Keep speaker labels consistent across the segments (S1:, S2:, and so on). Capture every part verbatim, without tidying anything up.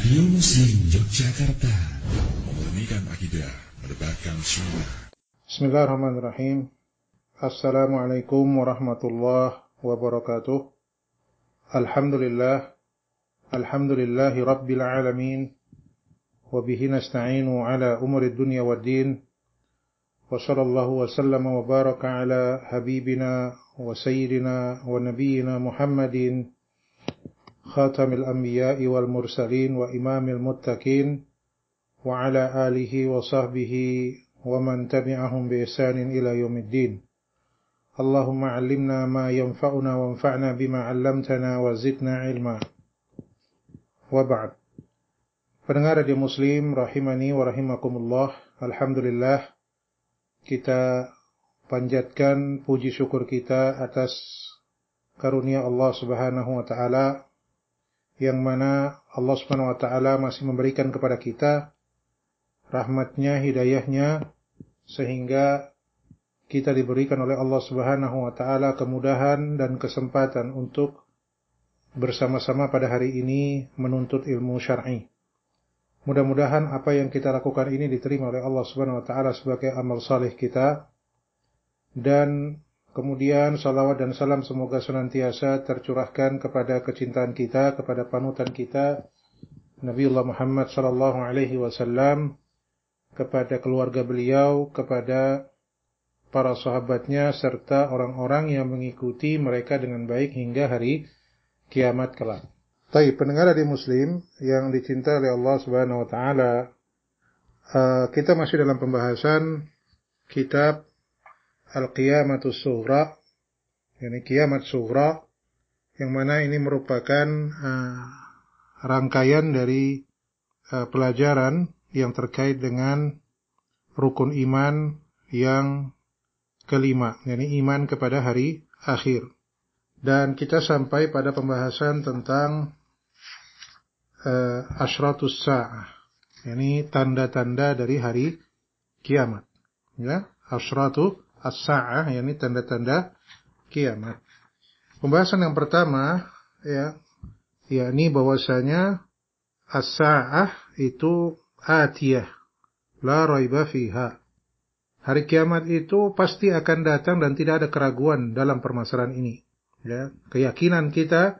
S1: Radio Muslim Yogyakarta, memurnikan akidah, menebarkan sunnah.
S2: Bismillahirrahmanirrahim. Assalamualaikum warahmatullahi wabarakatuh. Alhamdulillah, alhamdulillahi rabbil alamin, wa bihi nasta'inu ala umuri dunya waddin, wa sallallahu wa sallama wa baraka ala habibina wa sayyidina wa nabiyyina Muhammadin khatamil anbiya'i wal mursalin wa imamil muttaqin wa ala alihi wa sahbihi wa man tabi'ahum bi ihsanin ila yaumiddin. Allahumma 'allimna ma yanfa'una wanfa'na bima 'allamtana wa zidna ilma. Wa ba'd. Pendengar Radio Muslim rahimani wa rahimakumullah. Alhamdulillah, kita panjatkan puji syukur kita atas karunia Allah Subhanahu wa taala, yang mana Allah Subhanahu wa taala masih memberikan kepada kita rahmatnya, hidayahnya, sehingga kita diberikan oleh Allah Subhanahu wa taala kemudahan dan kesempatan untuk bersama-sama pada hari ini menuntut ilmu syar'i. Mudah-mudahan apa yang kita lakukan ini diterima oleh Allah Subhanahu wa taala sebagai amal saleh kita, dan kemudian salawat dan salam semoga senantiasa tercurahkan kepada kecintaan kita, kepada panutan kita Nabiullah Muhammad sallallahu alaihi wasallam, kepada keluarga beliau, kepada para sahabatnya, serta orang-orang yang mengikuti mereka dengan baik hingga hari kiamat kelak. Baik, pendengar di Muslim yang dicintai oleh Allah Subhanahu wa taala, uh, kita masih dalam pembahasan kitab Al-Qiyamatus Sughra, yakni kiamat sughra, yang mana ini merupakan uh, rangkaian dari uh, pelajaran yang terkait dengan rukun iman yang kelima, yakni iman kepada hari akhir. Dan kita sampai pada pembahasan tentang uh, asyratus sa'ah, yakni tanda-tanda dari hari kiamat. Ya, asyratu as-sa'ah, yakni tanda-tanda kiamat. Pembahasan yang pertama, ya, yakni bahwasanya as-sa'ah itu atiyah, la raiba fiha. Hari kiamat itu pasti akan datang dan tidak ada keraguan dalam permasalahan ini. Ya, keyakinan kita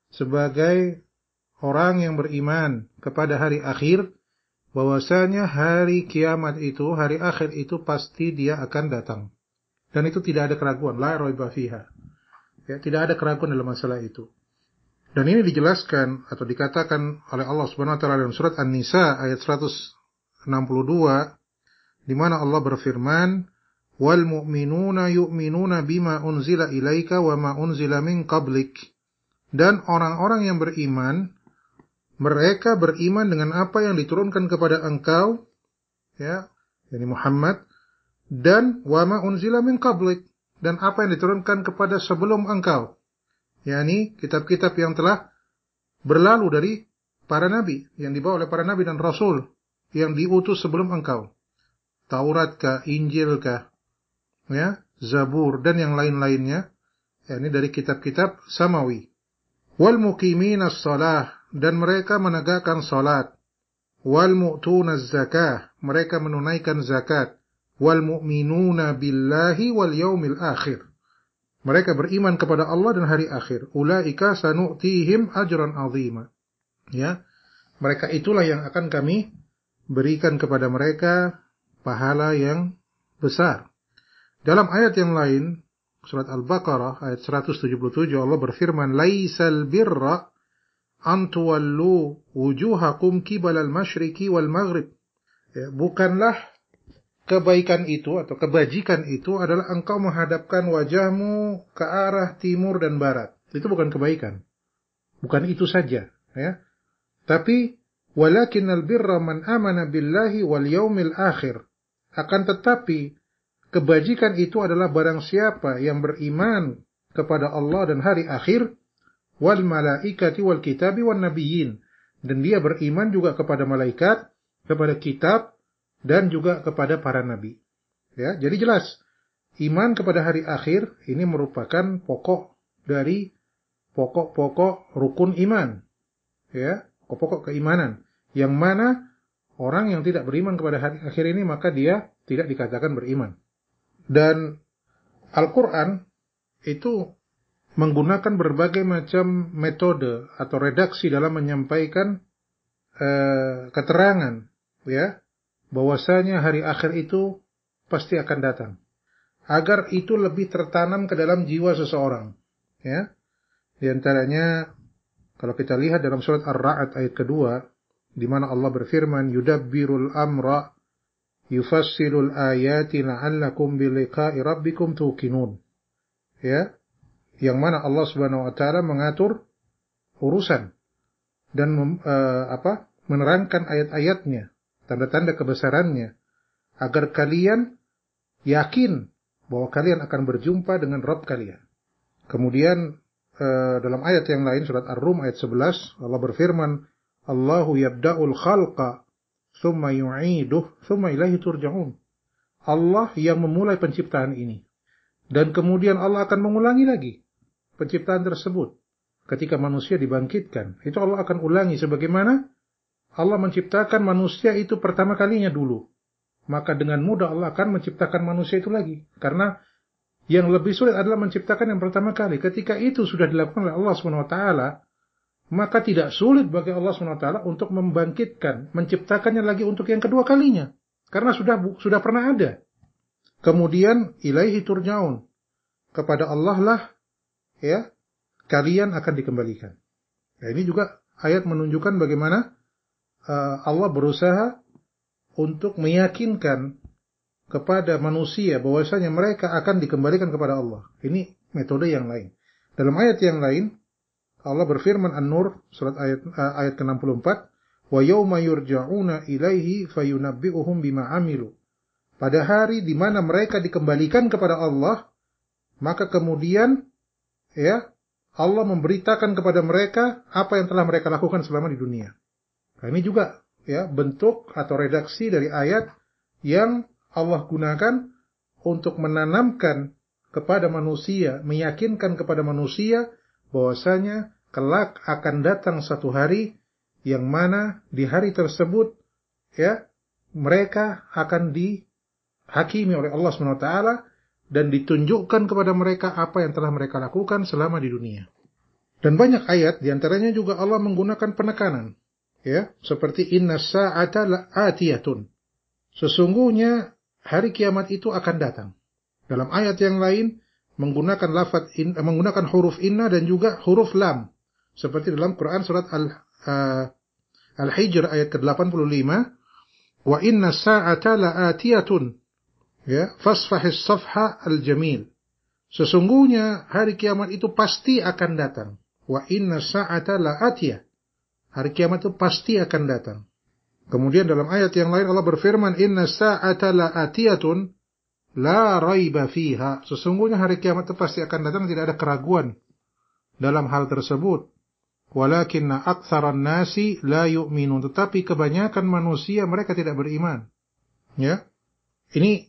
S2: sebagai orang yang beriman kepada hari akhir, bahwasanya hari kiamat itu, hari akhir itu pasti dia akan datang. Dan itu tidak ada keraguan, la raiba fiha. Ya, tidak ada keraguan dalam masalah itu. Dan ini dijelaskan atau dikatakan oleh Allah Subhanahu wa taala dalam surat An-Nisa ayat seratus enam puluh dua, di mana Allah berfirman, "Wal mu'minuna yu'minuna bima unzila ilaika wa ma unzila min qablik." Dan orang-orang yang beriman, mereka beriman dengan apa yang diturunkan kepada engkau, ya, yakni Muhammad, dan wa ma unzila min qablik, dan apa yang diturunkan kepada sebelum engkau, yakni kitab-kitab yang telah berlalu dari para nabi, yang dibawa oleh para nabi dan rasul yang diutus sebelum engkau. Taurat kah, Injil kah, ya, Zabur dan yang lain-lainnya, yakni dari kitab-kitab samawi. Wal muqiminas shalah, dan mereka menegakkan salat. Wal mu'tunaz zakah, mereka menunaikan zakat. Wal mu'minuna billahi wal yaumil akhir, mereka beriman kepada Allah dan hari akhir. Ulaika sanu'tihim ajran 'azima. Ya, mereka itulah yang akan kami berikan kepada mereka pahala yang besar. Dalam ayat yang lain, surat Al-Baqarah ayat seratus tujuh puluh tujuh, Allah berfirman, "Laisal birra an tuwallu wujuhakum qibalal masyriqi wal maghrib." Ya, bukanlah kebaikan itu atau kebajikan itu adalah engkau menghadapkan wajahmu ke arah timur dan barat. Itu bukan kebaikan. Bukan itu saja, ya. Tapi walakinnal birra man amana billahi wal yaumil akhir. Akan tetapi kebajikan itu adalah barang siapa yang beriman kepada Allah dan hari akhir, wal malaikati wal kitabi wan nabiyyin, dan dia beriman juga kepada malaikat, kepada kitab, dan juga kepada para nabi. Ya, jadi jelas, iman kepada hari akhir ini merupakan pokok dari pokok-pokok rukun iman. Ya, pokok-pokok keimanan. Yang mana orang yang tidak beriman kepada hari akhir ini, maka dia tidak dikatakan beriman. Dan Al-Quran itu menggunakan berbagai macam metode atau redaksi dalam menyampaikan eh, keterangan, ya, bahwasanya hari akhir itu pasti akan datang, agar itu lebih tertanam ke dalam jiwa seseorang, ya. Di antaranya kalau kita lihat dalam surat Ar-Ra'd ayat kedua, di mana Allah berfirman, yudabbirul amra yufassilul ayati la'allakum biliqa'i rabbikum tuqinun, ya, yang mana Allah Subhanahu wa taala mengatur urusan dan uh, apa? menerangkan ayat-ayatnya, tanda-tanda kebesarannya, agar kalian yakin bahwa kalian akan berjumpa dengan Rabb kalian. Kemudian uh, dalam ayat yang lain, surat Ar-Rum ayat sebelas, Allah berfirman, Allahu yabda'ul khalqa thumma yu'iduh thumma ilaihi turja'un. Allah yang memulai penciptaan ini, dan kemudian Allah akan mengulangi lagi penciptaan tersebut. Ketika manusia dibangkitkan, itu Allah akan ulangi sebagaimana Allah menciptakan manusia itu pertama kalinya dulu. Maka dengan mudah Allah akan menciptakan manusia itu lagi. Karena yang lebih sulit adalah menciptakan yang pertama kali. Ketika itu sudah dilakukan oleh Allah subhanahu wa taala, maka tidak sulit bagi Allah subhanahu wa taala untuk membangkitkan, menciptakannya lagi untuk yang kedua kalinya. Karena sudah sudah pernah ada. Kemudian ilaihi turja'un. Kepada Allah lah, ya, kalian akan dikembalikan. Nah, ini juga ayat menunjukkan bagaimana uh, Allah berusaha untuk meyakinkan kepada manusia bahwasanya mereka akan dikembalikan kepada Allah. Ini metode yang lain. Dalam ayat yang lain, Allah berfirman An-Nur surat ayat uh, ayat ke enam puluh empat, wa yauma yurja'una ilaihi fayunabbi'uhum bima 'amilu. Pada hari di mana mereka dikembalikan kepada Allah, maka kemudian, ya, Allah memberitakan kepada mereka apa yang telah mereka lakukan selama di dunia. Nah, ini juga, ya, bentuk atau redaksi dari ayat yang Allah gunakan untuk menanamkan kepada manusia, meyakinkan kepada manusia bahwasanya kelak akan datang satu hari yang mana di hari tersebut, ya, mereka akan dihakimi oleh Allah subhanahu wa taala dan ditunjukkan kepada mereka apa yang telah mereka lakukan selama di dunia. Dan banyak ayat, diantaranya juga Allah menggunakan penekanan, ya, seperti inna sa'ata la'atiyatun. Sesungguhnya hari kiamat itu akan datang. Dalam ayat yang lain menggunakan lafaz in, menggunakan huruf inna dan juga huruf lam, seperti dalam Quran surat Al uh, Al-Hijr ayat ke delapan puluh lima, wa inna sa'ata la'atiyatun. Ya, fasfahis safha al-jamil. Sesungguhnya hari kiamat itu pasti akan datang. Wa inna sa'ata la'atiyah. Hari kiamat itu pasti akan datang. Kemudian dalam ayat yang lain Allah berfirman, inna sa'ata la'atiyatun la raiba fiha. Sesungguhnya hari kiamat itu pasti akan datang, tidak ada keraguan dalam hal tersebut. Walakinna aktsaran nasi la yu'minun. Tetapi kebanyakan manusia mereka tidak beriman. Ya. Ini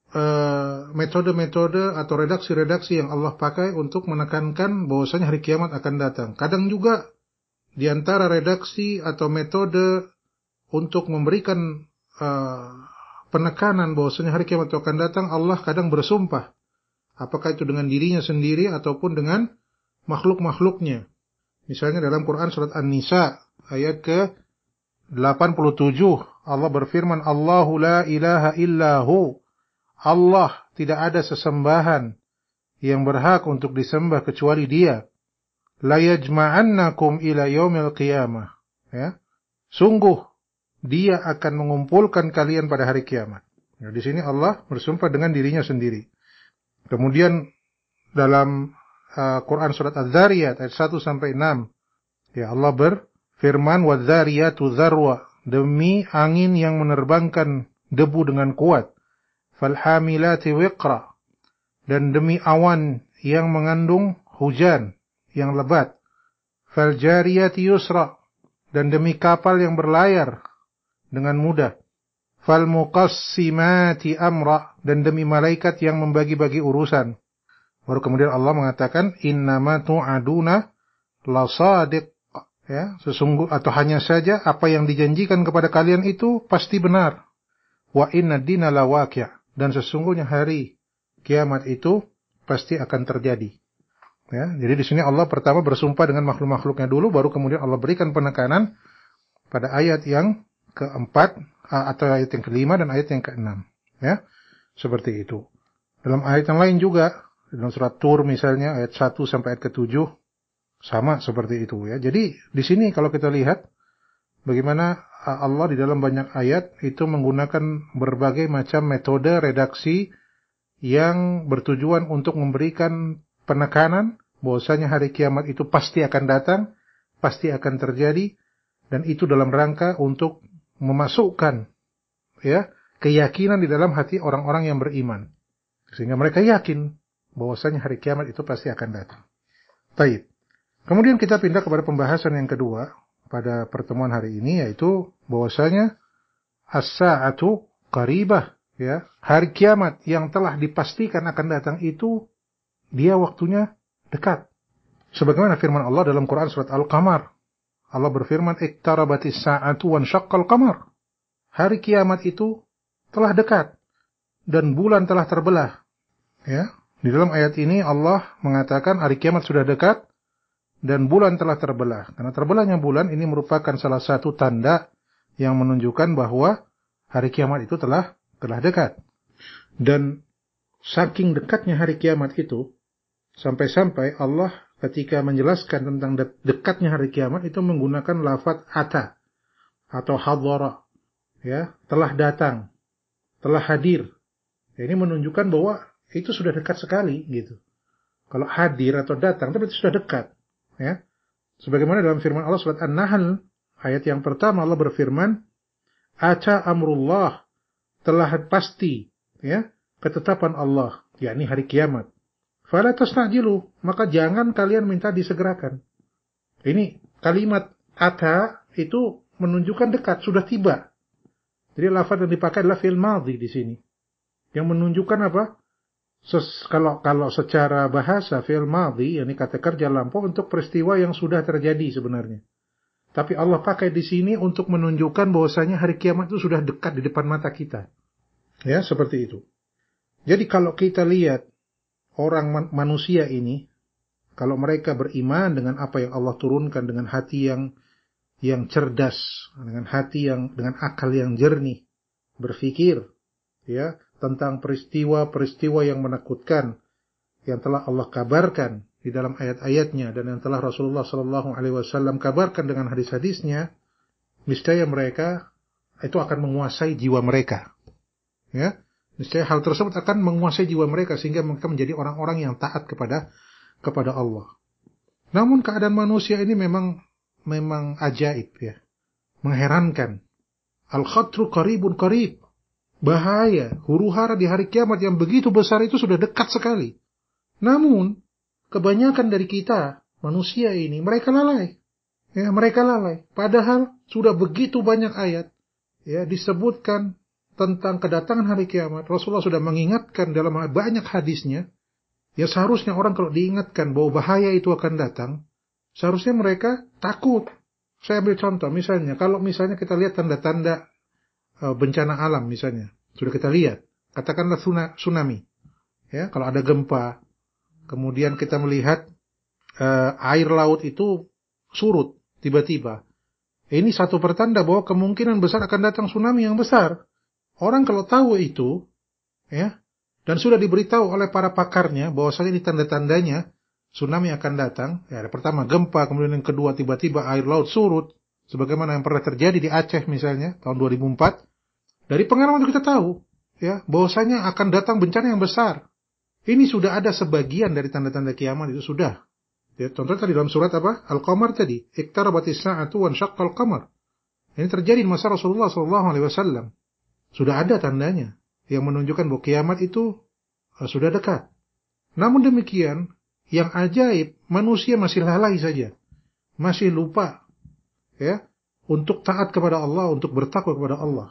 S2: metode-metode atau redaksi-redaksi yang Allah pakai untuk menekankan bahwasanya hari kiamat akan datang. Kadang juga di antara redaksi atau metode untuk memberikan uh, penekanan bahwasanya hari kiamat itu akan datang, Allah kadang bersumpah. Apakah itu dengan dirinya sendiri ataupun dengan makhluk-makhluknya. Misalnya dalam Quran surat An-Nisa ayat ke delapan puluh tujuh, Allah berfirman, Allahu la ilaha illahu. Allah tidak ada sesembahan yang berhak untuk disembah kecuali Dia. La yajma'annakum ila yaumil qiyamah. Ya. Sungguh Dia akan mengumpulkan kalian pada hari kiamat. Ya, di sini Allah bersumpah dengan dirinya sendiri. Kemudian dalam uh, Quran surat Az-Zariyat ayat satu sampai enam, ya, Allah berfirman, wadh-dhariyatu dzarwa, demi angin yang menerbangkan debu dengan kuat. Falhamilati wiqra, dan demi awan yang mengandung hujan yang lebat. Faljariyati yusra, dan demi kapal yang berlayar dengan mudah. Falmuqassimati amra, dan demi malaikat yang membagi-bagi urusan. Baru kemudian Allah mengatakan innama tu'aduna lasadiq, Ya, sesungguh atau hanya saja apa yang dijanjikan kepada kalian itu pasti benar. Wa inna dina lawaqi', dan sesungguhnya hari kiamat itu pasti akan terjadi. Ya, jadi di sini Allah pertama bersumpah dengan makhluk-makhluknya dulu, baru kemudian Allah berikan penekanan pada ayat yang keempat atau ayat yang kelima dan ayat yang keenam. Ya, seperti itu. Dalam ayat yang lain juga, dalam surat Tur misalnya ayat satu sampai ayat ketujuh sama seperti itu ya. Jadi di sini kalau kita lihat bagaimana Allah di dalam banyak ayat itu menggunakan berbagai macam metode redaksi yang bertujuan untuk memberikan penekanan bahwasanya hari kiamat itu pasti akan datang, pasti akan terjadi, dan itu dalam rangka untuk memasukkan ya keyakinan di dalam hati orang-orang yang beriman, sehingga mereka yakin bahwasanya hari kiamat itu pasti akan datang. Baik. Kemudian kita pindah kepada pembahasan yang kedua pada pertemuan hari ini, yaitu bahwasanya as-sa'atu qaribah, ya, hari kiamat yang telah dipastikan akan datang itu dia waktunya dekat. Sebagaimana firman Allah dalam Quran surat Al-Qamar. Allah berfirman, "Iqtarabatis sa'atu wanshaqqal qamar." Hari kiamat itu telah dekat dan bulan telah terbelah. Ya, di dalam ayat ini Allah mengatakan hari kiamat sudah dekat dan bulan telah terbelah. Karena terbelahnya bulan ini merupakan salah satu tanda yang menunjukkan bahwa hari kiamat itu telah telah dekat. Dan saking dekatnya hari kiamat itu, sampai-sampai Allah ketika menjelaskan tentang dekatnya hari kiamat itu menggunakan lafaz ata atau hadhara, ya, telah datang, telah hadir. Ya, ini menunjukkan bahwa itu sudah dekat sekali gitu. Kalau hadir atau datang tapi itu sudah dekat. Ya, sebagaimana dalam firman Allah surat An-Nahl ayat yang pertama Allah berfirman, "Ata amrullah," telah pasti, ya, ketetapan Allah, yakni hari kiamat. "Fala tasnajilu," maka jangan kalian minta disegerakan. Ini kalimat ata itu menunjukkan dekat, sudah tiba. Jadi lafaz yang dipakai adalah fi'il madhi di sini, yang menunjukkan apa? Ses, kalau kalau secara bahasa fi'il madhi, yakni kata kerja lampau untuk peristiwa yang sudah terjadi sebenarnya. Tapi Allah pakai di sini untuk menunjukkan bahwasanya hari kiamat itu sudah dekat di depan mata kita. Ya, seperti itu. Jadi kalau kita lihat orang man, manusia ini, kalau mereka beriman dengan apa yang Allah turunkan dengan hati yang yang cerdas, dengan hati yang dengan akal yang jernih, berpikir, ya, tentang peristiwa-peristiwa yang menakutkan yang telah Allah kabarkan di dalam ayat-ayatnya dan yang telah Rasulullah sallallahu alaihi wasallam kabarkan dengan hadis-hadisnya, niscaya mereka itu akan menguasai jiwa mereka. Ya, niscaya hal tersebut akan menguasai jiwa mereka sehingga mereka menjadi orang-orang yang taat kepada kepada Allah. Namun keadaan manusia ini memang memang ajaib ya, mengherankan. Al-khatru qaribun qarib. Bahaya, huru-hara di hari kiamat yang begitu besar itu sudah dekat sekali. Namun, kebanyakan dari kita, manusia ini, mereka lalai. Ya, mereka lalai. Padahal sudah begitu banyak ayat ya disebutkan tentang kedatangan hari kiamat. Rasulullah sudah mengingatkan dalam banyak hadisnya. Ya seharusnya orang kalau diingatkan bahwa bahaya itu akan datang, seharusnya mereka takut. Saya ambil contoh, misalnya, kalau misalnya kita lihat tanda-tanda bencana alam misalnya, sudah kita lihat, katakanlah tsunami, ya, kalau ada gempa, kemudian kita melihat uh, air laut itu surut tiba-tiba, ini satu pertanda bahwa kemungkinan besar akan datang tsunami yang besar. Orang kalau tahu itu, ya, dan sudah diberitahu oleh para pakarnya bahwasanya ini tanda-tandanya tsunami akan datang, ya, pertama gempa, kemudian yang kedua tiba-tiba air laut surut, sebagaimana yang pernah terjadi di Aceh misalnya tahun dua ribu empat. Dari pengalaman itu kita tahu ya bahwasanya akan datang bencana yang besar. Ini sudah ada sebagian dari tanda-tanda kiamat itu sudah. Ya, contohnya tadi dalam surat apa? Al-Qamar tadi, "Iqtarabatis sa'atu wanshaqqal qamar." Ini terjadi di masa Rasulullah sallallahu alaihi wasallam. Sudah ada tandanya yang menunjukkan bahwa kiamat itu uh, sudah dekat. Namun demikian, yang ajaib, manusia masih lalai saja. Masih lupa ya untuk taat kepada Allah, untuk bertakwa kepada Allah.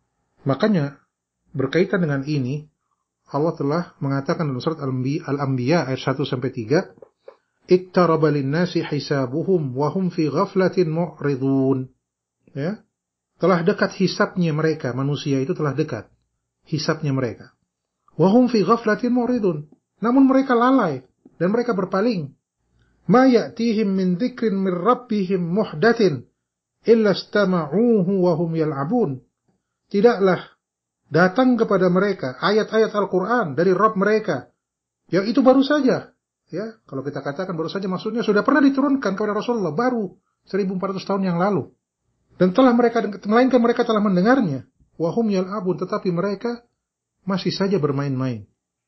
S2: Makanya berkaitan dengan ini Allah telah mengatakan dalam surat Al-Anbiya ayat satu sampai tiga, Iqtaraba lin-nasi hisabuhum wa hum fi ghaflatin mu'ridun. Ya. Telah dekat hisabnya mereka, manusia itu telah dekat hisabnya mereka. Wa hum fi ghaflatin mu'ridun. Namun mereka lalai dan mereka berpaling. Ma ya'tihim min dzikrin min rabbihim muhdatsin illa istama'uhu wa hum yal'abun. Tidaklah datang kepada mereka ayat-ayat Al-Quran dari Rabb mereka, yang itu baru saja. Ya, kalau kita katakan baru saja, maksudnya sudah pernah diturunkan kepada Rasulullah baru seribu empat ratus tahun yang lalu. Dan telah mereka, melainkan mereka telah mendengarnya. Wahum yal'abun, tetapi mereka masih saja bermain-main.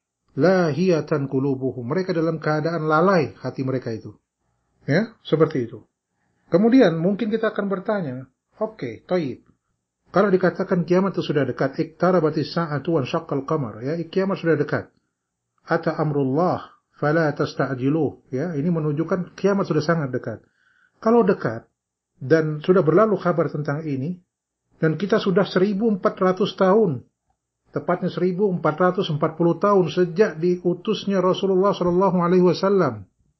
S2: Lahiyatan qulubuhum, mereka dalam keadaan lalai hati mereka itu. Ya, seperti itu. Kemudian mungkin kita akan bertanya, oke, okay, thayyib. Kalau dikatakan kiamat itu sudah dekat, iqtarabatis sa'atu wan syaqqal qamar, ya, kiamat sudah dekat. Ata amrullah fala tasta'jiluh, ya, ini menunjukkan kiamat sudah sangat dekat. Kalau dekat dan sudah berlalu kabar tentang ini, dan kita sudah seribu empat ratus tahun, tepatnya seribu empat ratus empat puluh tahun sejak diutusnya Rasulullah sallallahu alaihi wasallam.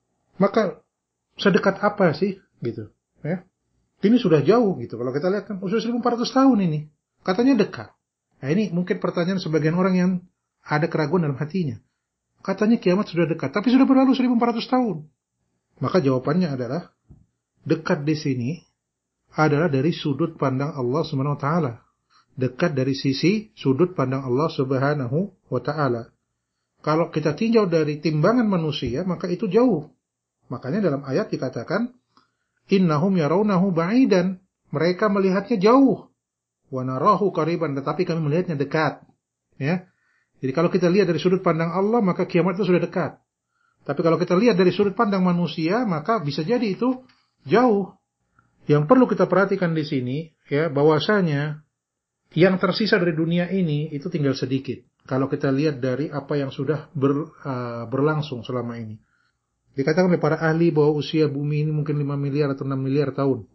S2: Maka sedekat apa sih gitu, ya? Ini sudah jauh gitu. Kalau kita lihat kan usia seribu empat ratus tahun ini, katanya dekat. Nah, ini mungkin pertanyaan sebagian orang yang ada keraguan dalam hatinya. Katanya kiamat sudah dekat, tapi sudah berlalu seribu empat ratus tahun. Maka jawabannya adalah dekat di sini adalah dari sudut pandang Allah Subhanahu wa taala. Dekat dari sisi sudut pandang Allah Subhanahu wa taala. Kalau kita tinjau dari timbangan manusia, maka itu jauh. Makanya dalam ayat dikatakan, innahum yarawnahu ba'idan. Mereka melihatnya jauh. Wa narahu qariban, tetapi kami melihatnya dekat. Ya. Jadi kalau kita lihat dari sudut pandang Allah, maka kiamat itu sudah dekat. Tapi kalau kita lihat dari sudut pandang manusia, maka bisa jadi itu jauh. Yang perlu kita perhatikan di sini, ya, bahwasanya yang tersisa dari dunia ini itu tinggal sedikit. Kalau kita lihat dari apa yang sudah ber, uh, berlangsung selama ini. Dikatakan oleh para ahli bahwa usia bumi ini mungkin lima miliar atau enam miliar tahun.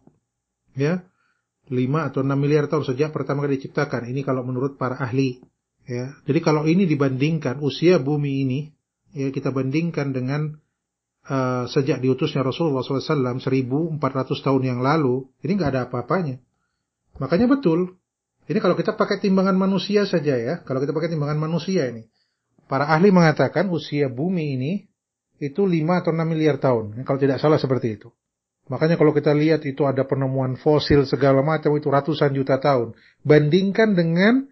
S2: Ya, lima atau enam miliar tahun sejak pertama kali diciptakan. Ini kalau menurut para ahli. Ya, jadi kalau ini dibandingkan usia bumi ini, ya, kita bandingkan dengan Uh, sejak diutusnya Rasulullah shallallahu alaihi wasallam seribu empat ratus tahun yang lalu, ini nggak ada apa-apanya. Makanya betul, ini kalau kita pakai timbangan manusia saja ya, kalau kita pakai timbangan manusia ini, para ahli mengatakan usia bumi ini itu lima atau enam miliar tahun, kalau tidak salah seperti itu. Makanya kalau kita lihat itu ada penemuan fosil segala macam itu ratusan juta tahun. Bandingkan dengan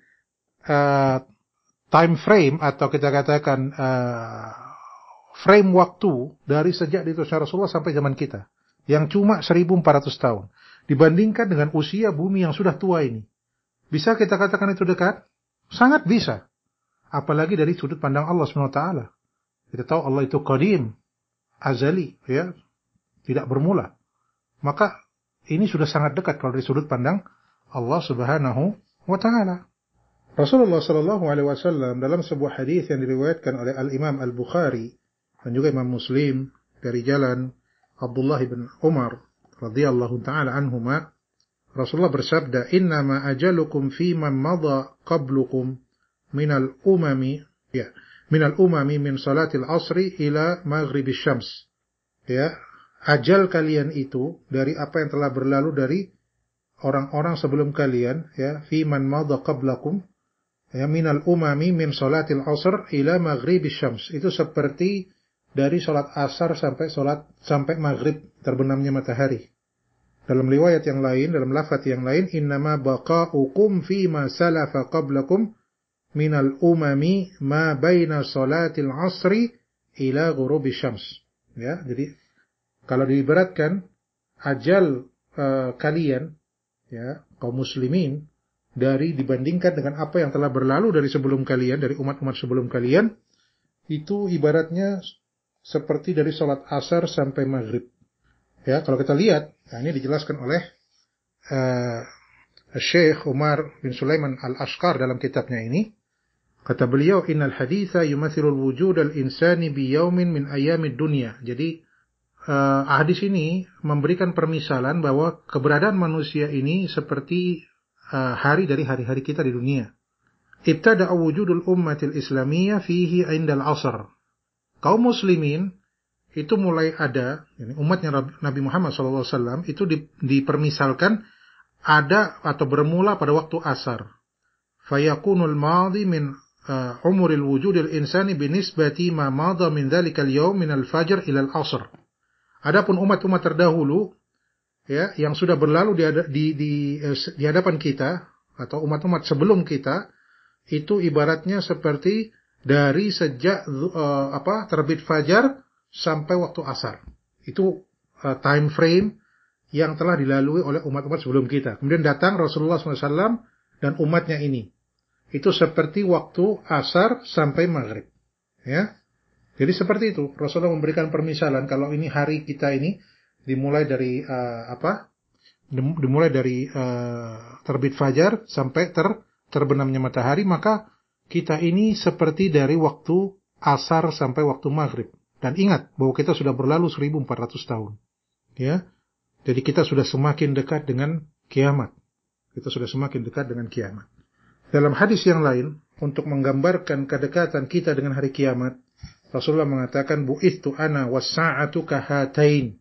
S2: uh, time frame atau kita katakan uh, frame waktu dari sejak diutusnya Rasulullah sampai zaman kita, yang cuma seribu empat ratus tahun. Dibandingkan dengan usia bumi yang sudah tua ini. Bisa kita katakan itu dekat? Sangat bisa. Apalagi dari sudut pandang Allah subhanahu wa taala. Kita tahu Allah itu qadim, azali, ya, tidak bermula. Maka ini sudah sangat dekat kalau dari sudut pandang Allah subhanahu wa ta'ala. Rasulullah sallallahu alaihi wasallam dalam sebuah hadis yang diriwayatkan oleh Al-Imam Al-Bukhari dan juga Imam Muslim dari jalan Abdullah bin Umar radhiyallahu ta'ala anhuma, Rasulullah bersabda, innama ajalukum fi man madha qablukum minal umami, ya, minal umami min salatil asri ila maghribis syams. Ya, ajal kalian itu dari apa yang telah berlalu dari orang-orang sebelum kalian, ya, fi man madha qablakum, ya, minal umami min salatil asr ila maghribis syams. Itu seperti dari salat asar sampai salat sampai maghrib terbenamnya matahari. Dalam riwayat yang lain, dalam lafaz yang lain, innama baqa'ukum fi ma salafa qablakum minal umami ma baina salatil asri ila ghurubi syams. Ya, jadi kalau diibaratkan ajal uh, kalian, ya, kaum muslimin, dari dibandingkan dengan apa yang telah berlalu dari sebelum kalian, dari umat-umat sebelum kalian, itu ibaratnya seperti dari salat asar sampai maghrib. Ya, kalau kita lihat, nah ini dijelaskan oleh uh, Syekh Umar bin Sulaiman Al-Ashqar dalam kitabnya ini. Kata beliau, innal haditha yumathilul wujud al-insani bi yaumin min ayyamid dunya. Jadi uh, hadis ini memberikan permisalan bahwa keberadaan manusia ini seperti uh, hari dari hari-hari kita di dunia. Ibtada'a wujudul ummatil islamiyah fihi indal asr. Kaum muslimin itu mulai ada, ini umatnya Nabi Muhammad shallallahu alaihi wasallam itu dipermisalkan ada atau bermula pada waktu asar. Fayakunul madhi min uh, umuril wujudil insani binisbati ma madha min dhalikal yawm min al-fajr ila al-asr. Adapun umat-umat terdahulu ya yang sudah berlalu di di di, di hadapan kita atau umat-umat sebelum kita itu ibaratnya seperti dari sejak uh, apa terbit fajar sampai waktu asar. Itu uh, time frame yang telah dilalui oleh umat-umat sebelum kita. Kemudian datang Rasulullah shallallahu alaihi wasallam dan umatnya ini. Itu seperti waktu asar sampai maghrib. Ya. Jadi seperti itu. Rasulullah memberikan permisalan kalau ini hari kita ini dimulai dari uh, apa? Dimulai dari uh, terbit fajar sampai ter terbenamnya matahari, maka kita ini seperti dari waktu asar sampai waktu maghrib. Dan ingat bahwa kita sudah berlalu seribu empat ratus tahun. Ya. Jadi kita sudah semakin dekat dengan kiamat. Kita sudah semakin dekat dengan kiamat. Dalam hadis yang lain, untuk menggambarkan kedekatan kita dengan hari kiamat, Rasulullah mengatakan, bu'ithtu ana was-sa'atu kahatain.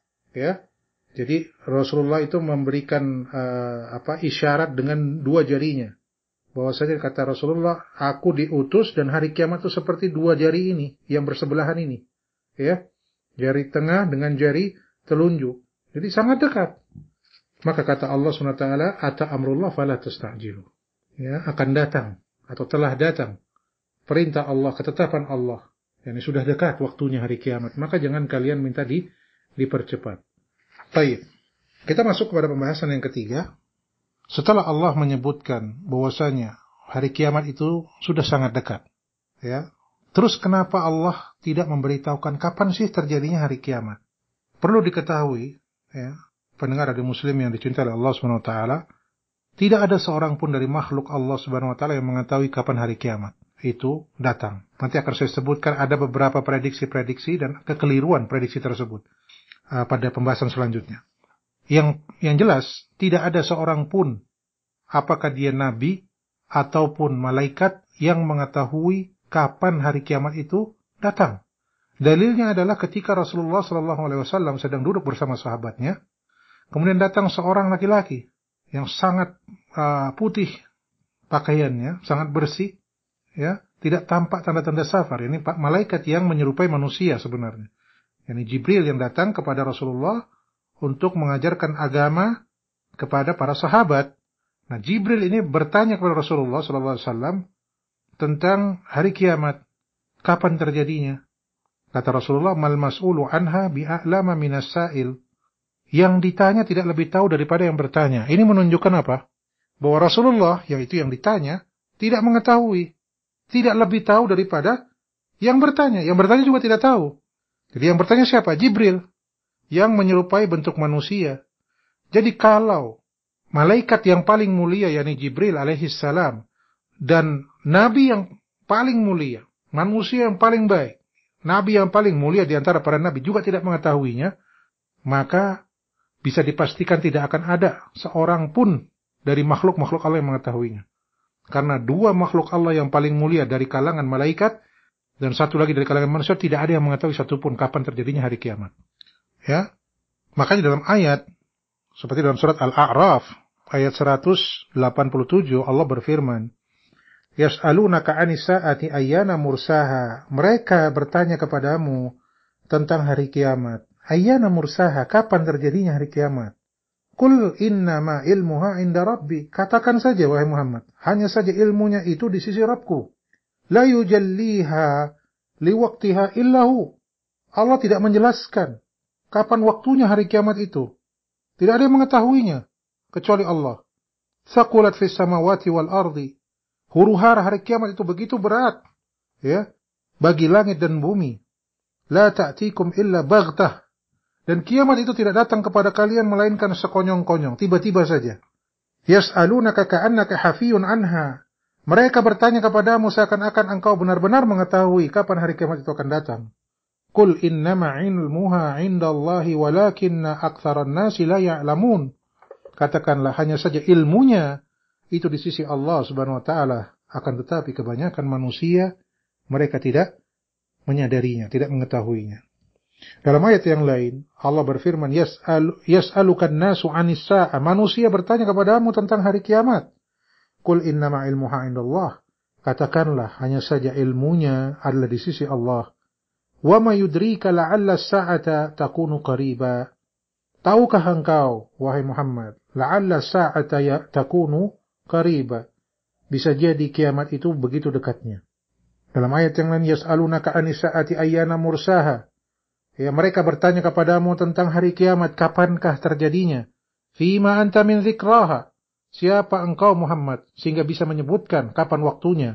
S2: Ya. Jadi Rasulullah itu memberikan uh, apa isyarat dengan dua jarinya. Bahwasanya kata Rasulullah, aku diutus dan hari kiamat itu seperti dua jari ini yang bersebelahan ini. Ya. Jari tengah dengan jari telunjuk. Jadi sangat dekat. Maka kata Allah subhanahu wa taala, ata amrullah fala tasta'jilu. Ya, akan datang atau telah datang perintah Allah, ketetapan Allah. Yani sudah dekat waktunya hari kiamat. Maka jangan kalian minta di dipercepat. Baik. Kita masuk kepada pembahasan yang ketiga. Setelah Allah menyebutkan bahwasanya hari kiamat itu sudah sangat dekat, ya. Terus kenapa Allah tidak memberitahukan kapan sih terjadinya hari kiamat? Perlu diketahui, ya, pendengar radio Muslim yang dicintai oleh Allah Subhanahu wa taala, tidak ada seorang pun dari makhluk Allah Subhanahu wa taala yang mengetahui kapan hari kiamat itu datang. Nanti akan saya sebutkan ada beberapa prediksi-prediksi dan kekeliruan prediksi tersebut uh, pada pembahasan selanjutnya. Yang yang jelas tidak ada seorang pun, apakah dia nabi ataupun malaikat, yang mengetahui kapan hari kiamat itu datang. Dalilnya adalah ketika Rasulullah shallallahu alaihi wasallam sedang duduk bersama sahabatnya, kemudian datang seorang laki-laki yang sangat uh, putih pakaiannya, sangat bersih, ya, tidak tampak tanda-tanda safar. Ini pak malaikat yang menyerupai manusia sebenarnya. Ini Jibril yang datang kepada Rasulullah untuk mengajarkan agama kepada para sahabat. Nah, Jibril ini bertanya kepada Rasulullah shallallahu alaihi wasallam tentang hari kiamat, kapan terjadinya. Kata Rasulullah, mal mas'ulu anha bi'a'lama minas sa'il. Yang ditanya tidak lebih tahu daripada yang bertanya. Ini menunjukkan apa? Bahwa Rasulullah, yaitu yang ditanya, tidak mengetahui. Tidak lebih tahu daripada yang bertanya. Yang bertanya juga tidak tahu. Jadi yang bertanya siapa? Jibril. Yang menyerupai bentuk manusia. Jadi kalau malaikat yang paling mulia, yakni Jibril alaihissalam, dan nabi yang paling mulia, manusia yang paling baik, nabi yang paling mulia di antara para nabi juga tidak mengetahuinya, maka bisa dipastikan tidak akan ada seorang pun dari makhluk-makhluk Allah yang mengetahuinya. Karena dua makhluk Allah yang paling mulia dari kalangan malaikat dan satu lagi dari kalangan manusia, tidak ada yang mengetahui satupun kapan terjadinya hari kiamat. Ya, makanya dalam ayat seperti dalam surat Al-A'raf ayat seratus delapan puluh tujuh Allah berfirman, Yas'alunaka 'anis sa'ati ayyana mursaha. Mereka bertanya kepadamu tentang hari kiamat. Ayyana mursaha, kapan terjadinya hari kiamat? Qul innama ilmuha 'inda rabbi. Katakan saja wahai Muhammad, hanya saja ilmunya itu di sisi Rabbku. La yujalliha liwaqtiha illahu. Allah tidak menjelaskan kapan waktunya hari kiamat itu. Tidak ada yang mengetahuinya kecuali Allah. Thaqulat fis samawati wal ardi. Huru-hara hari kiamat itu begitu berat, ya, bagi langit dan bumi. La ta'tikum illa baghtah. Dan kiamat itu tidak datang kepada kalian melainkan sekonyong-konyong, tiba-tiba saja. Yas'alunaka ka'annaka hafiyun anha. Mereka bertanya kepadamu seakan-akan engkau benar-benar mengetahui kapan hari kiamat itu akan datang. Qul innama 'ilmuha 'indallahi walakinna aktsaran nasi la ya'lamun. Katakanlah hanya saja ilmunya itu di sisi Allah Subhanahu wa taala, akan tetapi kebanyakan manusia mereka tidak menyadarinya, tidak mengetahuinya. Dalam ayat yang lain, Allah berfirman, Yas'al, Yas'alukan nasu anis sa'ah. Manusia bertanya kepadamu tentang hari kiamat. Qul innama ilmuha indallah. Katakanlah, hanya saja ilmunya adalah di sisi Allah. Wa ma yudrika la'alla as-sa'ata takunu qariba. Tahukah engkau, wahai Muhammad, la'alla as-sa'ata ya takunu qariba. Bisa jadi kiamat itu begitu dekatnya. Dalam ayat yang lain, yas'alunaka anis sa'ati ayyana mursaha. Ya, mereka bertanya kepadamu tentang hari kiamat, kapankah terjadinya? Fima anta min dzikraha. Siapa engkau Muhammad sehingga bisa menyebutkan kapan waktunya?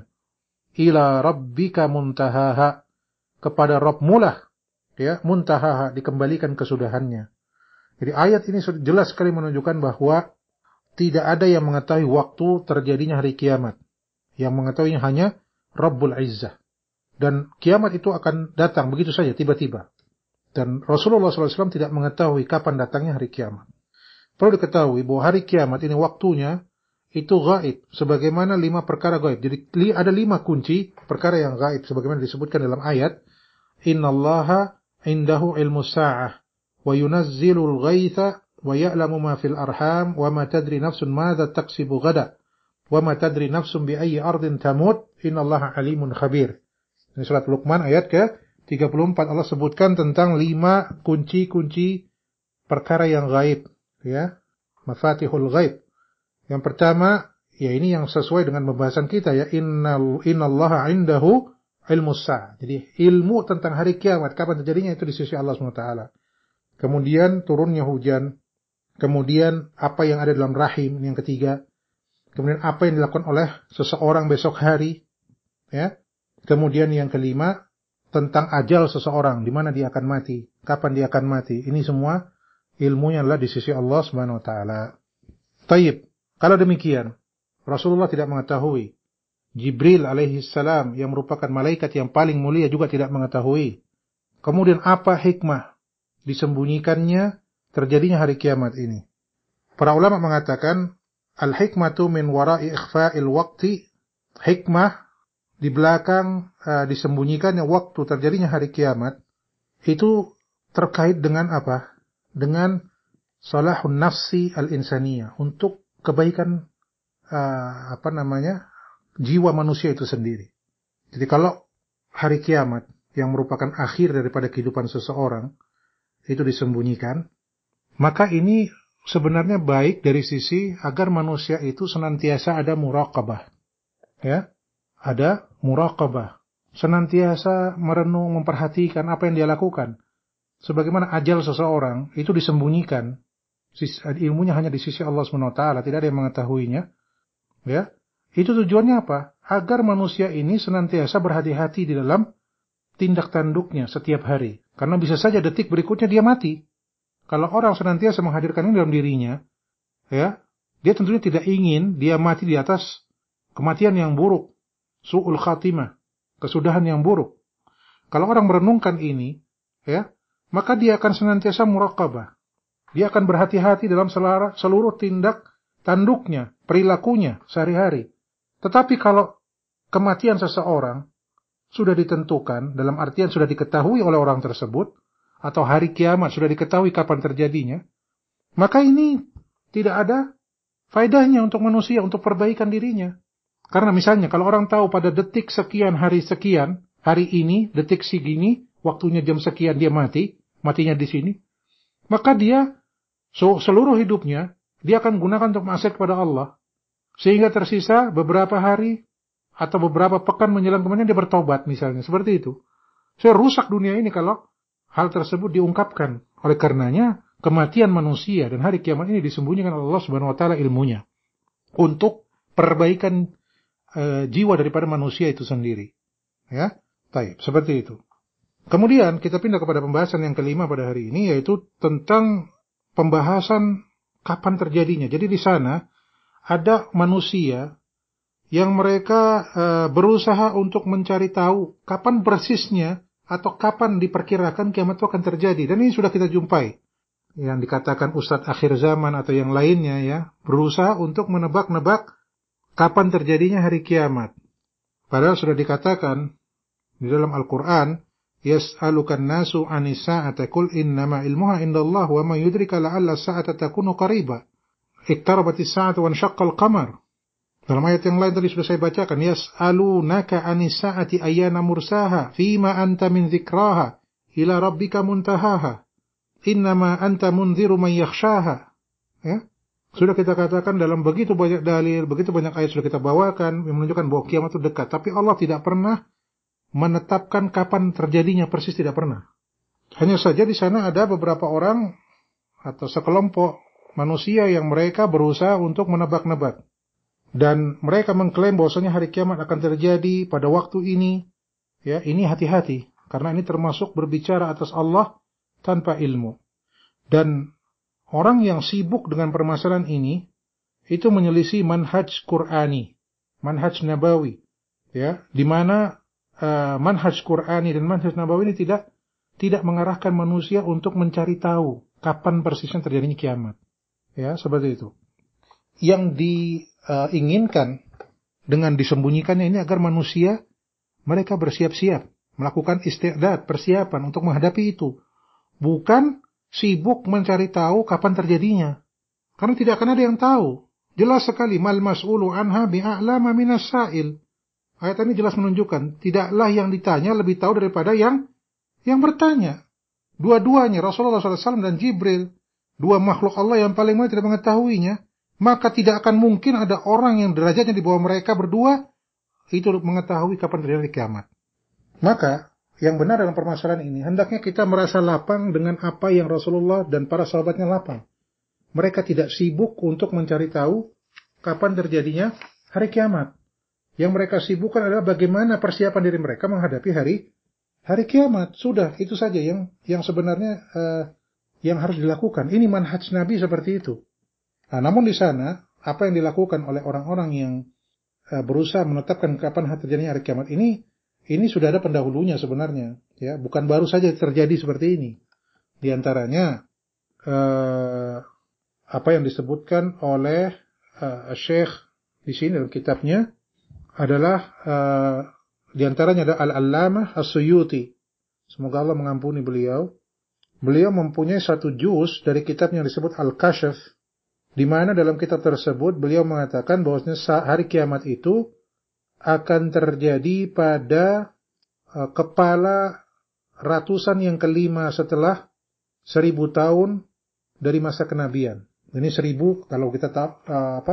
S2: Ila rabbika muntahaha. Kepada Rabbmu lah, ya, muntahaha, dikembalikan kesudahannya. Jadi ayat ini sudah jelas sekali menunjukkan bahwa tidak ada yang mengetahui waktu terjadinya hari kiamat. Yang mengetahuinya hanya Rabbul Izzah. Dan kiamat itu akan datang begitu saja, tiba-tiba. Dan Rasulullah shallallahu alaihi wasallam tidak mengetahui kapan datangnya hari kiamat. Perlu diketahui bahwa hari kiamat ini waktunya itu gaib. Sebagaimana lima perkara gaib. Jadi ada lima kunci perkara yang gaib. Sebagaimana disebutkan dalam ayat. Innallaha indahu ilmu sa'ah. Wa yunazzilul ghaitha. Wa ya'lamu ma fil arham. Wa ma tadri nafsun madha taksibu gada. Wa ma tadri nafsun bi ayyi ardin tamut. Innallaha alimun khabir. Ini surat Luqman ayat ke tiga puluh empat. Allah sebutkan tentang lima kunci-kunci perkara yang gaib. Ya, mafatihul ghaib. Yang pertama, ya ini yang sesuai dengan pembahasan kita ya, innal innallaha indahu ilmus sa'ah. Jadi ilmu tentang hari kiamat, kapan terjadinya itu di sisi Allah subhanahu wa taala. Kemudian turunnya hujan, kemudian apa yang ada dalam rahim, ini yang ketiga. Kemudian apa yang dilakukan oleh seseorang besok hari, ya. Kemudian yang kelima, tentang ajal seseorang, di mana dia akan mati, kapan dia akan mati. Ini semua ilmunya adalah di sisi Allah Subhanahu wa taala. Taib. Kalau demikian, Rasulullah tidak mengetahui. Jibril alaihi salam yang merupakan malaikat yang paling mulia juga tidak mengetahui. Kemudian apa hikmah disembunyikannya terjadinya hari kiamat ini? Para ulama mengatakan al-hikmatu min wara'i ikhfa'il waqti. Hikmah di belakang uh, disembunyikannya waktu terjadinya hari kiamat itu terkait dengan apa? Dengan salahun nafsi al-insaniyah, untuk kebaikan uh, apa namanya jiwa manusia itu sendiri. Jadi kalau hari kiamat yang merupakan akhir daripada kehidupan seseorang itu disembunyikan, maka ini sebenarnya baik dari sisi agar manusia itu senantiasa ada muraqabah. Ya, ada muraqabah. Senantiasa merenung, memperhatikan apa yang dia lakukan. Sebagaimana ajal seseorang itu disembunyikan, ilmunya hanya di sisi Allah subhanahu wa taala, tidak ada yang mengetahuinya. Ya, itu tujuannya apa? Agar manusia ini senantiasa berhati-hati di dalam tindak tanduknya setiap hari. Karena bisa saja detik berikutnya dia mati. Kalau orang senantiasa menghadirkan ini dalam dirinya, ya, dia tentunya tidak ingin dia mati di atas kematian yang buruk, su'ul khatimah, kesudahan yang buruk. Kalau orang merenungkan ini, ya, maka dia akan senantiasa muraqabah. Dia akan berhati-hati dalam seluruh tindak tanduknya, perilakunya sehari-hari. Tetapi kalau kematian seseorang sudah ditentukan, dalam artian sudah diketahui oleh orang tersebut, atau hari kiamat sudah diketahui kapan terjadinya, maka ini tidak ada faedahnya untuk manusia, untuk perbaikan dirinya. Karena misalnya kalau orang tahu pada detik sekian, hari sekian, hari ini, detik segini, waktunya jam sekian dia mati, matinya di sini, maka dia so, seluruh hidupnya dia akan gunakan untuk maksiat kepada Allah, sehingga tersisa beberapa hari atau beberapa pekan menjelang kemudian dia bertobat misalnya, seperti itu. Saya rusak dunia ini kalau hal tersebut diungkapkan. Oleh karenanya kematian manusia dan hari kiamat ini disembunyikan oleh Allah Subhanahu wa taala ilmunya untuk perbaikan e, jiwa daripada manusia itu sendiri. Ya, baik, seperti itu. Kemudian kita pindah kepada pembahasan yang kelima pada hari ini, yaitu tentang pembahasan kapan terjadinya. Jadi di sana ada manusia yang mereka e, berusaha untuk mencari tahu kapan persisnya atau kapan diperkirakan kiamat itu akan terjadi. Dan ini sudah kita jumpai. Yang dikatakan Ustadz akhir zaman atau yang lainnya, ya, berusaha untuk menebak-nebak kapan terjadinya hari kiamat. Padahal sudah dikatakan di dalam Al-Quran, yas'alukan nasu 'anis sa'ati qul innama ilmuha indallah wa ma yudrika la'alla as-sa'ata takunu qariba. Iqtarabatis sa'atu wa insyaqqal qamar. Dalam ayat yang lain tadi sudah saya bacakan, yas'alunaka 'anis sa'ati ayyana mursaha fima anta min dzikraha ila rabbika muntahaha. Innama anta mundziru man yakhshaha. Ya. Sudah kita katakan dalam begitu banyak dalil, begitu banyak ayat sudah kita bawakan yang menunjukkan bahwa kiamat itu dekat, tapi Allah tidak pernah menetapkan kapan terjadinya, persis tidak pernah. Hanya saja di sana ada beberapa orang atau sekelompok manusia yang mereka berusaha untuk menebak-nebak. Dan mereka mengklaim bahwasanya hari kiamat akan terjadi pada waktu ini. Ya, ini hati-hati karena ini termasuk berbicara atas Allah tanpa ilmu. Dan orang yang sibuk dengan permasalahan ini itu menyelisih manhaj Qur'ani, manhaj Nabawi, ya, di mana Uh, manhaj Qur'ani dan manhaj Nabawi ini tidak tidak mengarahkan manusia untuk mencari tahu kapan persisnya terjadinya kiamat. Ya, seperti itu. Yang diinginkan uh, dengan disembunyikannya ini agar manusia mereka bersiap-siap, melakukan isti'dad, persiapan untuk menghadapi itu. Bukan sibuk mencari tahu kapan terjadinya. Karena tidak akan ada yang tahu. Jelas sekali, mal mas'ulu anha bi'a'lama minas sa'il. Ayat ini jelas menunjukkan, tidaklah yang ditanya lebih tahu daripada yang yang bertanya. Dua-duanya, Rasulullah shallallahu alaihi wasallam dan Jibril, dua makhluk Allah yang paling mulia tidak mengetahuinya, maka tidak akan mungkin ada orang yang derajatnya di bawah mereka berdua, itu mengetahui kapan terjadi kiamat. Maka, yang benar dalam permasalahan ini, hendaknya kita merasa lapang dengan apa yang Rasulullah dan para sahabatnya lapang. Mereka tidak sibuk untuk mencari tahu kapan terjadinya hari kiamat. Yang mereka sibukkan adalah bagaimana persiapan diri mereka menghadapi hari hari kiamat. Sudah, itu saja yang yang sebenarnya uh, yang harus dilakukan. Ini manhaj Nabi seperti itu. Nah, namun di sana apa yang dilakukan oleh orang-orang yang uh, berusaha menetapkan kapan terjadinya hari kiamat ini, ini sudah ada pendahulunya sebenarnya. Ya, bukan baru saja terjadi seperti ini. Di antaranya uh, apa yang disebutkan oleh uh, Syekh di sini dalam kitabnya adalah uh, di antaranya ada Al-Allamah As-Suyuti. Semoga Allah mengampuni beliau. Beliau mempunyai satu juz dari kitab yang disebut Al-Kashf, di mana dalam kitab tersebut beliau mengatakan bahwasanya hari kiamat itu akan terjadi pada uh, kepala ratusan yang kelima setelah seribu tahun dari masa kenabian. Ini seribu kalau kita tahu uh, apa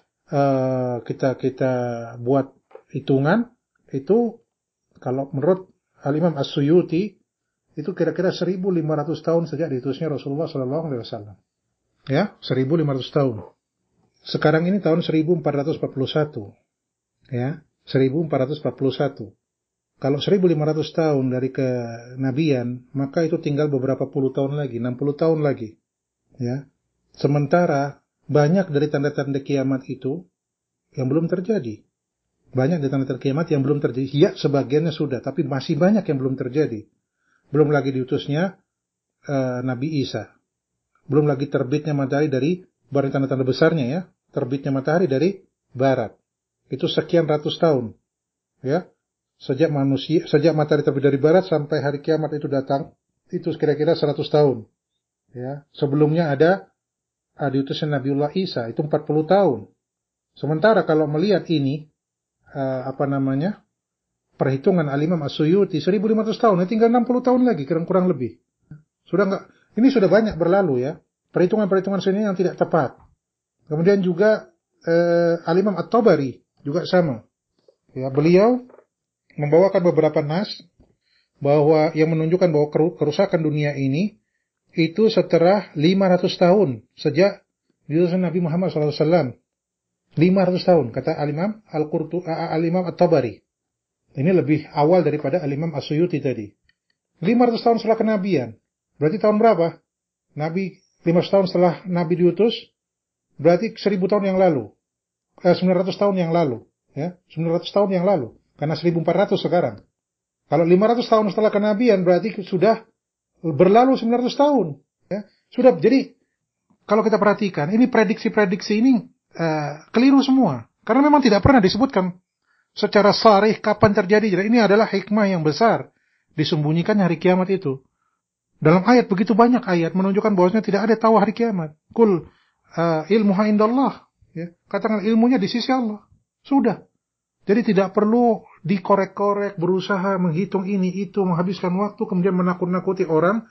S2: uh, kita kita buat hitungan itu kalau menurut Al-Imam As-Suyuti itu kira-kira seribu lima ratus tahun sejak diutusnya Rasulullah sallallahu alaihi wasallam. Ya, seribu lima ratus tahun. Sekarang ini tahun seribu empat ratus empat puluh satu. Ya, seribu empat ratus empat puluh satu. Kalau seribu lima ratus tahun dari kenabian, maka itu tinggal beberapa puluh tahun lagi, enam puluh tahun lagi. Ya. Sementara banyak dari tanda-tanda kiamat itu yang belum terjadi. Banyak dari tanda-tanda kiamat yang belum terjadi. Ya, sebagiannya sudah, tapi masih banyak yang belum terjadi. Belum lagi diutusnya uh, Nabi Isa. Belum lagi terbitnya matahari dari barat, tanda-tanda besarnya ya. Terbitnya matahari dari barat. Itu sekian ratus tahun. Ya. Sejak manusia, sejak matahari terbit dari barat sampai hari kiamat itu datang, itu kira-kira seratus tahun. Ya. Sebelumnya ada uh, diutusnya Nabiullah Isa, itu empat puluh tahun. Sementara kalau melihat ini, Uh, apa namanya perhitungan Al-Imam As-Suyuti seribu lima ratus tahun, ya tinggal enam puluh tahun lagi kurang-kurang lebih. Sudah enggak, ini sudah banyak berlalu ya. Perhitungan-perhitungan sini yang tidak tepat. Kemudian juga uh, Al-Imam At-Tabari juga sama. Ya, beliau membawakan beberapa nas bahwa yang menunjukkan bahwa kerusakan dunia ini itu setelah lima ratus tahun sejak diutusnya Nabi Muhammad shallallahu alaihi wasallam. lima ratus tahun, kata Al-Imam Al-Qurtu, Al-Imam At-Tabari. Ini lebih awal daripada Al-Imam As-Suyuti tadi. lima ratus tahun setelah kenabian. Berarti tahun berapa? Nabi, lima ratus tahun setelah Nabi diutus, berarti seribu tahun yang lalu. Eh, sembilan ratus tahun yang lalu. Ya, sembilan ratus tahun yang lalu. Karena seribu empat ratus sekarang. Kalau lima ratus tahun setelah kenabian, berarti sudah berlalu sembilan ratus tahun. Ya, sudah, jadi, kalau kita perhatikan, ini prediksi-prediksi ini, Uh, keliru semua. Karena memang tidak pernah disebutkan secara sharih kapan terjadi. Jadi ini adalah hikmah yang besar disembunyikan hari kiamat itu. Dalam ayat begitu banyak ayat menunjukkan bahwasanya tidak ada tahu hari kiamat. Kul uh, ilmuha indallah. Ya, katakan ilmunya di sisi Allah. Sudah. Jadi tidak perlu dikorek-korek, berusaha menghitung ini itu, menghabiskan waktu kemudian menakut-nakuti orang.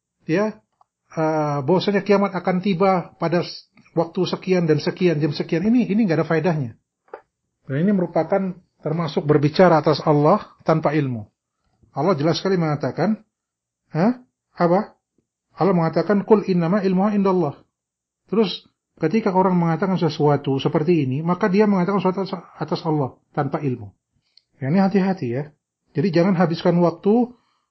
S2: Ya, uh, bahwasanya kiamat akan tiba pada waktu sekian dan sekian jam sekian. Ini ini nggak ada faedahnya. Dan ini merupakan termasuk berbicara atas Allah tanpa ilmu. Allah jelas sekali mengatakan, Hah? Apa? Allah mengatakan, Kul innama ilmuha indallah. Terus, ketika orang mengatakan sesuatu seperti ini, maka dia mengatakan sesuatu atas Allah, tanpa ilmu. Ya, ini hati-hati ya. Jadi jangan habiskan waktu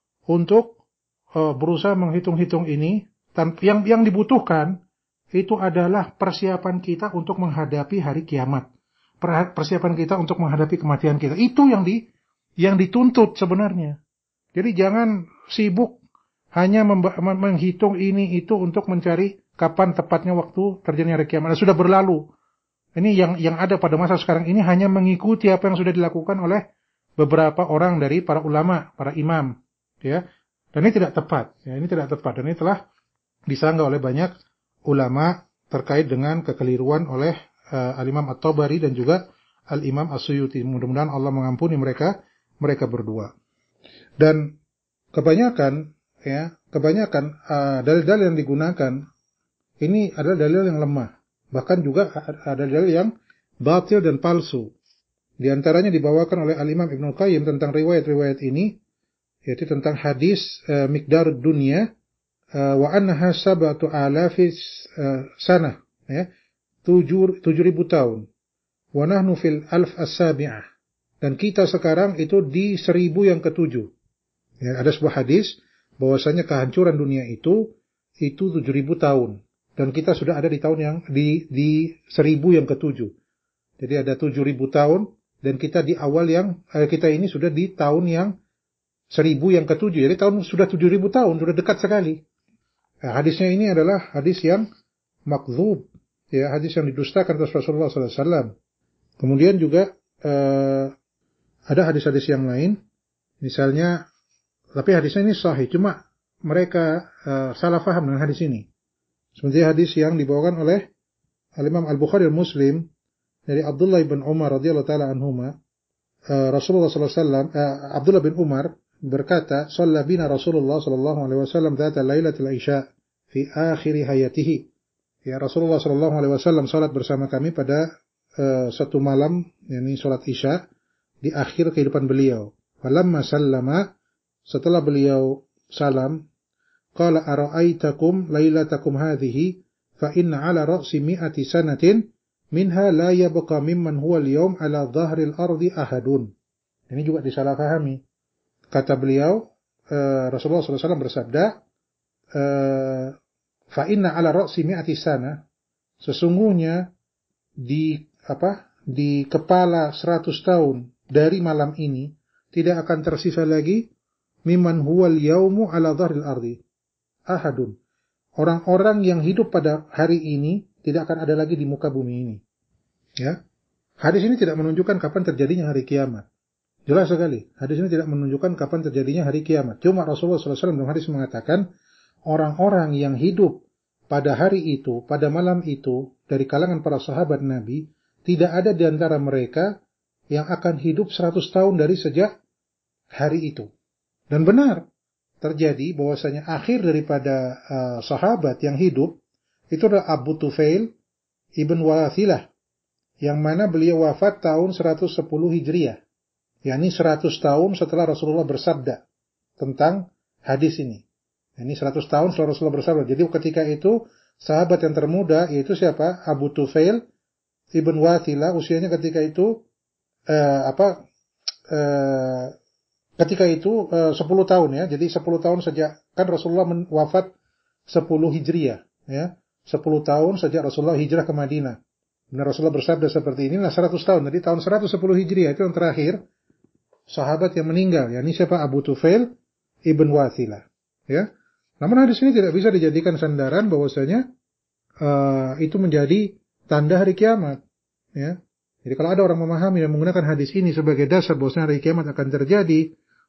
S2: untuk uh, berusaha menghitung-hitung ini. Yang, yang dibutuhkan, itu adalah persiapan kita untuk menghadapi hari kiamat. Persiapan kita untuk menghadapi kematian kita. Itu yang di, yang dituntut sebenarnya. Jadi jangan sibuk hanya menghitung ini itu untuk mencari kapan tepatnya waktu terjadinya hari kiamat. Sudah berlalu. Ini yang yang ada pada masa sekarang ini hanya mengikuti apa yang sudah dilakukan oleh beberapa orang dari para ulama, para imam, ya. Dan ini tidak tepat. Ya, ini tidak tepat. Dan ini telah disanggah oleh banyak ulama terkait dengan kekeliruan oleh uh, Al-Imam At-Tabari dan juga Al-Imam As-Suyuti. Mudah-mudahan Allah mengampuni mereka mereka berdua. Dan kebanyakan ya, kebanyakan uh, dalil-dalil yang digunakan ini adalah dalil yang lemah. Bahkan juga ada dalil yang batil dan palsu. Di antaranya dibawakan oleh Al-Imam Ibnu Qayyim tentang riwayat-riwayat ini, yaitu tentang hadis uh, miqdarud dunya uh, wa annaha sab'atu alafis uh, sanah, ya, tujuh ribu tahun. Wa nahnu fil alf as-sabi'ah. Dan kita sekarang itu di seribu yang ketujuh. Ya, ada sebuah hadis bahwasanya kehancuran dunia itu itu tujuh ribu tahun dan kita sudah ada di tahun yang di di seribu yang ketujuh. Jadi ada tujuh ribu tahun dan kita di awal yang eh, kita ini sudah di tahun yang seribu yang ketujuh. Jadi tahun sudah tujuh ribu tahun, sudah dekat sekali. Nah, hadisnya ini adalah hadis yang makdzub, ya, hadis yang didustakan oleh Rasulullah sallallahu alaihi wasallam. Kemudian juga eh, ada hadis-hadis yang lain, misalnya. Tapi hadisnya ini sahih, cuma mereka uh, salah faham dengan hadis ini. Seperti hadis yang dibawakan oleh Al-Imam Al-Bukhari dan Muslim dari Abdullah bin Umar radhiyallahu taala anhuma, uh, Rasulullah sallallahu alaihi wasallam, uh, Abdullah bin Umar berkata, "Shalla bina Rasulullah sallallahu alaihi wasallam dzata lailatul isya fi akhir hayatihi." Ya, Rasulullah sallallahu alaihi wasallam salat bersama kami pada uh, satu malam, yakni salat Isya di akhir kehidupan beliau. Falamma sallama, setelah beliau salam, qala ara'aitakum lailatakum hadhihi fa inna ala ra'si mi'ati sanatin minha la yabqa mimman huwa al-yawm ala dhahril ardi ahadun. Ini juga disalahpahami. Kata beliau, uh, Rasulullah sallallahu alaihi wasallam bersabda, uh, fa inna ala ra'si mi'ati sana, sesungguhnya di apa? Di kepala seratus tahun dari malam ini tidak akan tersisa lagi mimman huwal yaumu ala dhahril ardi ahadun. Orang-orang yang hidup pada hari ini tidak akan ada lagi di muka bumi ini. Ya. Hadis ini tidak menunjukkan kapan terjadinya hari kiamat. Jelas sekali. Hadis ini tidak menunjukkan kapan terjadinya hari kiamat. Cuma Rasulullah sallallahu alaihi wasallam dalam hadis mengatakan orang-orang yang hidup pada hari itu, pada malam itu dari kalangan para sahabat Nabi, tidak ada di antara mereka yang akan hidup seratus tahun dari sejak hari itu. Dan benar terjadi bahwasanya akhir daripada uh, sahabat yang hidup itu adalah Abu Tufail ibn Wathilah, yang mana beliau wafat tahun seratus sepuluh Hijriah, yakni seratus tahun setelah Rasulullah bersabda tentang hadis ini. Ini seratus tahun setelah Rasulullah bersabda. Jadi ketika itu sahabat yang termuda yaitu siapa? Abu Tufail ibn Wathilah, usianya ketika itu uh, apa? Uh, Ketika itu uh, sepuluh tahun ya. Jadi sepuluh tahun sejak kan Rasulullah wafat sepuluh Hijriah ya. sepuluh tahun sejak Rasulullah hijrah ke Madinah. Benar, Rasulullah bersabda seperti ini, nah seratus tahun. Jadi tahun seratus sepuluh Hijriah itu yang terakhir sahabat yang meninggal, yakni siapa? Abu Tufail ibn Wathilah ya. Namun hadis ini tidak bisa dijadikan sandaran bahwasanya uh, itu menjadi tanda hari kiamat ya. Jadi kalau ada orang memahami dan menggunakan hadis ini sebagai dasar bahwasanya hari kiamat akan terjadi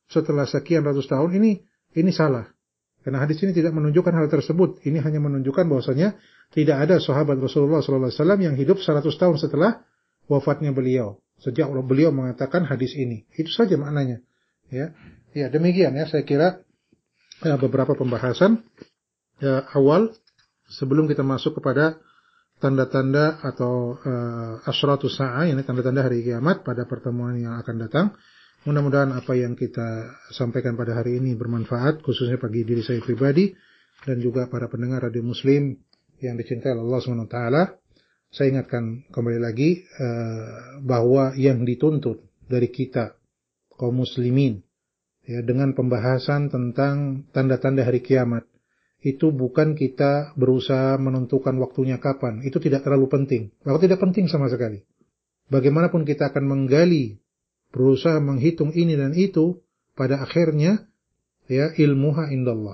S2: setelah sekian ratus tahun, ini ini salah. Karena hadis ini tidak menunjukkan hal tersebut. Ini hanya menunjukkan bahwasanya tidak ada sahabat Rasulullah shallallahu alaihi wasallam yang hidup seratus tahun setelah wafatnya beliau. Sejak beliau mengatakan hadis ini. Itu saja maknanya. Ya, ya demikian ya. Saya kira ya, beberapa pembahasan ya, awal sebelum kita masuk kepada tanda-tanda atau uh, asyratus sa'ah, ini tanda-tanda hari kiamat pada pertemuan yang akan datang. Mudah-mudahan apa yang kita sampaikan pada hari ini bermanfaat, khususnya bagi diri saya pribadi dan juga para pendengar radio Muslim yang dicintai Allah subhanahu wa taala. Saya ingatkan kembali lagi uh, bahwa yang dituntut dari kita kaum muslimin ya, dengan pembahasan tentang tanda-tanda hari kiamat, itu bukan kita berusaha menentukan waktunya kapan. Itu tidak terlalu penting. Bahkan tidak penting sama sekali. Bagaimanapun kita akan menggali, berusaha menghitung ini dan itu, pada akhirnya ya ilmuha indallah.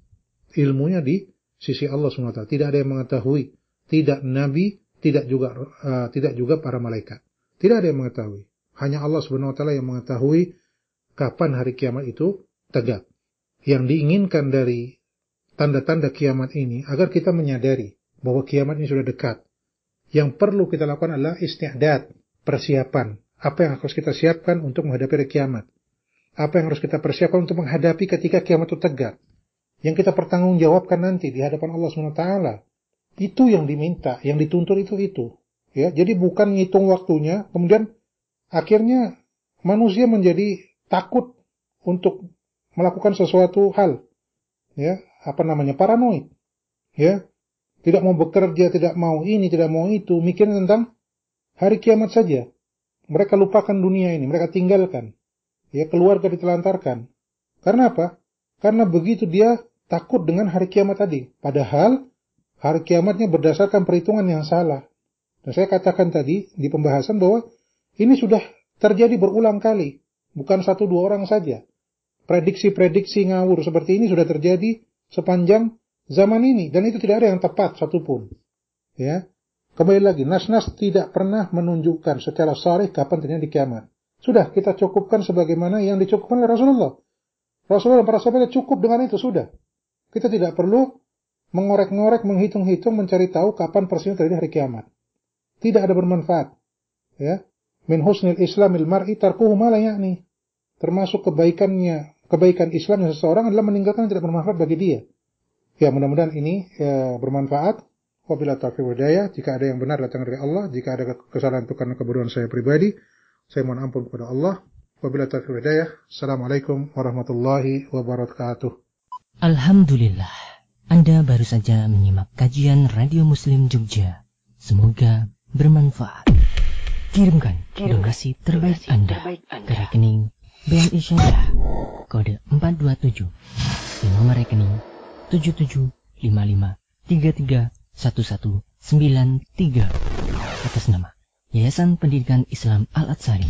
S2: Ilmunya di sisi Allah subhanahu wa taala. Tidak ada yang mengetahui. Tidak nabi, tidak juga uh, tidak juga para malaikat. Tidak ada yang mengetahui. Hanya Allah subhanahu wa taala yang mengetahui kapan hari kiamat itu tegak. Yang diinginkan dari tanda-tanda kiamat ini agar kita menyadari bahwa kiamat ini sudah dekat. Yang perlu kita lakukan adalah isti'dad, persiapan. Apa yang harus kita siapkan untuk menghadapi hari kiamat? Apa yang harus kita persiapkan untuk menghadapi ketika kiamat itu tegak? Yang kita pertanggungjawabkan nanti di hadapan Allah subhanahu wa taala. Itu yang diminta, yang dituntut itu itu. Ya, jadi bukan ngitung waktunya, kemudian akhirnya manusia menjadi takut untuk melakukan sesuatu hal. Ya, apa namanya, paranoid, ya, tidak mau bekerja, tidak mau ini, tidak mau itu, mikir tentang hari kiamat saja. Mereka lupakan dunia ini, mereka tinggalkan, ya, keluarga ditelantarkan. Karena apa? Karena begitu dia takut dengan hari kiamat tadi. Padahal hari kiamatnya berdasarkan perhitungan yang salah. Dan saya katakan tadi di pembahasan bahwa ini sudah terjadi berulang kali, bukan satu dua orang saja. Prediksi-prediksi ngawur seperti ini sudah terjadi sepanjang zaman ini, dan itu tidak ada yang tepat satupun. Ya, kembali lagi, nas-nas tidak pernah menunjukkan secara sharih kapan terjadi kiamat. Sudah kita cukupkan sebagaimana yang dicukupkan oleh Rasulullah. Rasulullah dan para sahabat cukup dengan itu sudah. Kita tidak perlu mengorek-ngorek, menghitung-hitung, mencari tahu kapan persisnya terjadi hari kiamat. Tidak ada bermanfaat. Ya, min husnil islamil mar'i tarkuhu ma la ya'ni. Termasuk kebaikannya Kebaikan Islam seseorang adalah meninggalkan yang tidak bermanfaat bagi dia. Ya, mudah-mudahan ini ya, bermanfaat. Wabillahi taufiq wal hidayah. Jika ada yang benar datang dari Allah, jika ada kesalahan itu karena kebodohan saya pribadi, saya mohon ampun kepada Allah. Wabillahi taufiq wal hidayah. Assalamualaikum warahmatullahi wabarakatuh.
S3: Alhamdulillah, Anda baru saja menyimak kajian Radio Muslim Jogja. Semoga bermanfaat. Kirimkan donasi terbaik Anda ke rekening B N I Syariah kode empat dua tujuh di nomor rekening tujuh tujuh lima lima tiga tiga satu satu sembilan tiga atas nama Yayasan Pendidikan Islam Al-Atsari.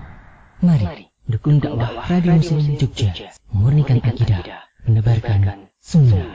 S3: Mari dukung dakwah Radio Muslim Jogja, memurnikan akidah, menebarkan sunnah.